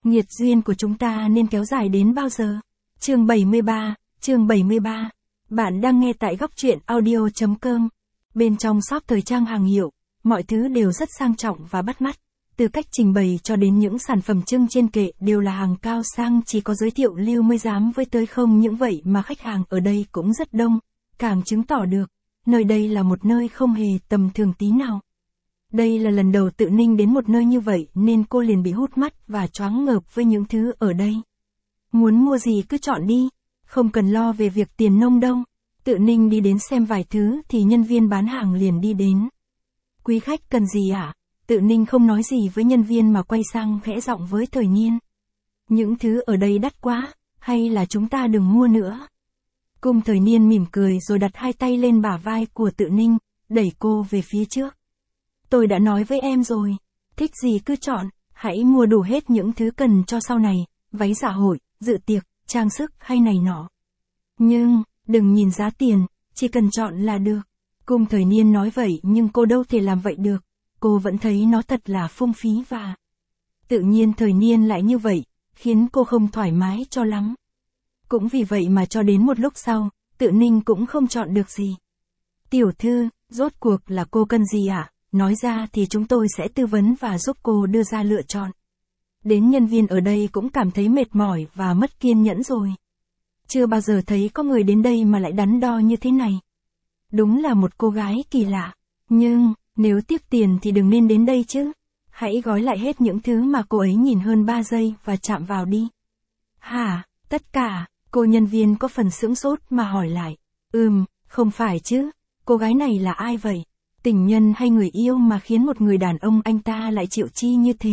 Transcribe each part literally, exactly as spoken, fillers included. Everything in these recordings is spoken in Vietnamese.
Nghiệt duyên của chúng ta nên kéo dài đến bao giờ? Chương bảy mươi ba, chương bảy mươi ba. Bạn đang nghe tại góc truyện audio chấm com. Bên trong shop thời trang hàng hiệu, mọi thứ đều rất sang trọng và bắt mắt. Từ cách trình bày cho đến những sản phẩm trưng trên kệ đều là hàng cao sang, chỉ có giới thiệu lưu mới dám với tới, không những vậy mà khách hàng ở đây cũng rất đông, càng chứng tỏ được, nơi đây là một nơi không hề tầm thường tí nào. Đây là lần đầu Tự Ninh đến một nơi như vậy nên cô liền bị hút mắt và choáng ngợp với những thứ ở đây. Muốn mua gì cứ chọn đi, không cần lo về việc tiền nong đâu. Tự Ninh đi đến xem vài thứ thì nhân viên bán hàng liền đi đến. Quý khách cần gì ạ? À? Tự Ninh không nói gì với nhân viên mà quay sang khẽ giọng với Thời Niên. Những thứ ở đây đắt quá, hay là chúng ta đừng mua nữa? Cung Thời Niên mỉm cười rồi đặt hai tay lên bả vai của Tự Ninh, đẩy cô về phía trước. Tôi đã nói với em rồi, thích gì cứ chọn, hãy mua đủ hết những thứ cần cho sau này, váy dạ hội, dự tiệc, trang sức hay này nọ. Nhưng, đừng nhìn giá tiền, chỉ cần chọn là được. Cung Thời Niên nói vậy nhưng cô đâu thể làm vậy được, cô vẫn thấy nó thật là phung phí và... Tự nhiên Thời Niên lại như vậy, khiến cô không thoải mái cho lắm. Cũng vì vậy mà cho đến một lúc sau, Tự Ninh cũng không chọn được gì. Tiểu thư, rốt cuộc là cô cần gì ạ? À? Nói ra thì chúng tôi sẽ tư vấn và giúp cô đưa ra lựa chọn. Đến nhân viên ở đây cũng cảm thấy mệt mỏi và mất kiên nhẫn rồi. Chưa bao giờ thấy có người đến đây mà lại đắn đo như thế này. Đúng là một cô gái kỳ lạ. Nhưng, nếu tiếc tiền thì đừng nên đến đây chứ. Hãy gói lại hết những thứ mà cô ấy nhìn hơn ba giây và chạm vào đi. Hả, tất cả, cô nhân viên có phần sững sốt mà hỏi lại. Ừm, không phải chứ, cô gái này là ai vậy? Tình nhân hay người yêu mà khiến một người đàn ông anh ta lại chịu chi như thế?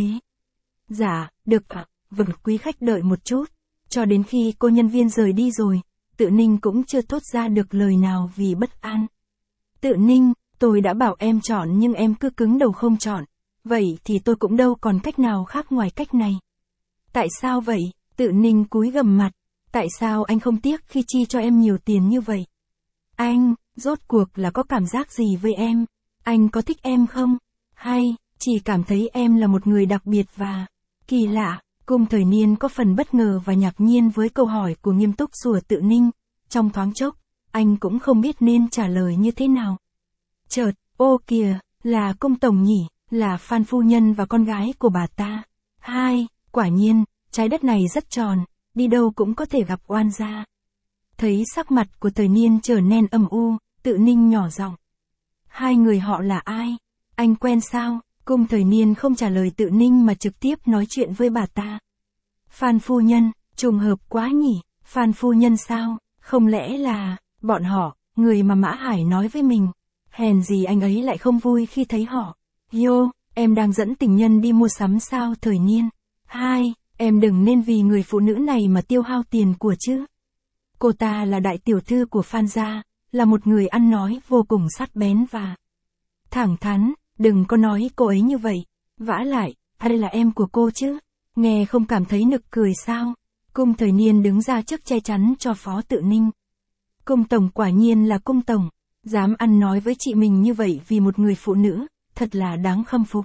Dạ, được ạ, à, vâng, quý khách đợi một chút. Cho đến khi cô nhân viên rời đi rồi, Tự Ninh cũng chưa thốt ra được lời nào vì bất an. Tự Ninh, tôi đã bảo em chọn nhưng em cứ cứng đầu không chọn. Vậy thì tôi cũng đâu còn cách nào khác ngoài cách này. Tại sao vậy? Tự Ninh cúi gằm mặt. Tại sao anh không tiếc khi chi cho em nhiều tiền như vậy? Anh, rốt cuộc là có cảm giác gì với em? Anh có thích em không? Hay, chỉ cảm thấy em là một người đặc biệt và... Kỳ lạ, Cung Thời Niên có phần bất ngờ và ngạc nhiên với câu hỏi của nghiêm túc của Tự Ninh. Trong thoáng chốc, anh cũng không biết nên trả lời như thế nào. Chợt, ô kìa, là Cung Tổng nhỉ, là Phan Phu Nhân và con gái của bà ta. Hai, quả nhiên, trái đất này rất tròn, đi đâu cũng có thể gặp oan gia. Thấy sắc mặt của Thời Niên trở nên âm u, Tự Ninh nhỏ giọng. Hai người họ là ai? Anh quen sao? Cung Thời Niên không trả lời Tự Ninh mà trực tiếp nói chuyện với bà ta. Phan Phu Nhân, trùng hợp quá nhỉ, Phan Phu Nhân sao? Không lẽ là, bọn họ, người mà Mã Hải nói với mình. Hèn gì anh ấy lại không vui khi thấy họ. Yo, em đang dẫn tình nhân đi mua sắm sao Thời Niên? Hai, em đừng nên vì người phụ nữ này mà tiêu hao tiền của chứ. Cô ta là đại tiểu thư của Phan gia, là một người ăn nói vô cùng sắc bén và thẳng thắn, đừng có nói cô ấy như vậy. Vả lại, hay là em của cô chứ? Nghe không cảm thấy nực cười sao? Cung Thời Niên đứng ra trước che chắn cho Phó Tự Ninh. Cung Tổng quả nhiên là Cung Tổng, dám ăn nói với chị mình như vậy vì một người phụ nữ, thật là đáng khâm phục.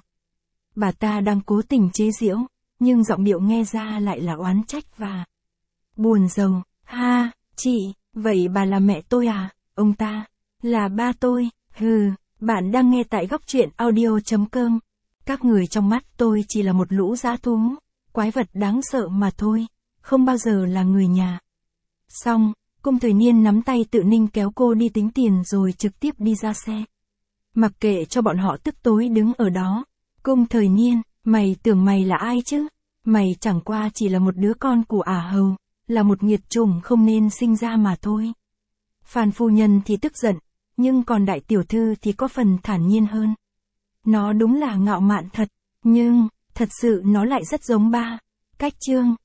Bà ta đang cố tình chế giễu, nhưng giọng điệu nghe ra lại là oán trách và buồn rầu. Ha, chị, vậy bà là mẹ tôi à? Ông ta là ba tôi. Hừ, bạn đang nghe tại góc truyện audio chấm com. Các người trong mắt tôi chỉ là một lũ dã thú, quái vật đáng sợ mà thôi, không bao giờ là người nhà. Xong, Cung Thời Niên nắm tay Tự Ninh kéo cô đi tính tiền rồi trực tiếp đi ra xe. Mặc kệ cho bọn họ tức tối đứng ở đó. Cung Thời Niên, mày tưởng mày là ai chứ? Mày chẳng qua chỉ là một đứa con của ả hầu, là một nghiệt chủng không nên sinh ra mà thôi. Phan Phu Nhân thì tức giận, nhưng còn đại tiểu thư thì có phần thản nhiên hơn. Nó đúng là ngạo mạn thật, nhưng, thật sự nó lại rất giống ba. Cách Trương,